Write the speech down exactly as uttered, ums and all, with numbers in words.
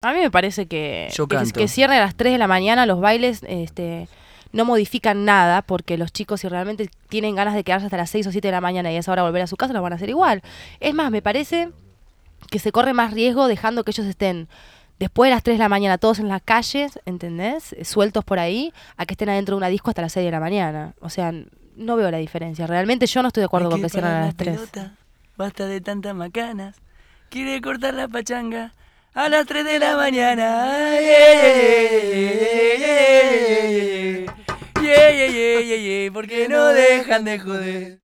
A mí me parece que, Yo que, canto. que cierren a las tres de la mañana los bailes, este, no modifican nada, porque los chicos si realmente tienen ganas de quedarse hasta las seis o siete de la mañana y a esa hora volver a su casa, lo van a hacer igual. Es más, me parece que se corre más riesgo dejando que ellos estén después de las tres de la mañana todos en las calles, ¿entendés? Sueltos por ahí, a que estén adentro de una disco hasta las seis de la mañana. O sea, no veo la diferencia. Realmente yo no estoy de acuerdo Hay con que que cierren parar a la las tres. pelota, basta de tantas macanas. Quiere cortar la pachanga a las tres de la mañana. Ay, yeah, yeah, yeah, yeah, yeah, yeah, yeah, yeah, yeah, yeah, porque no dejan de joder.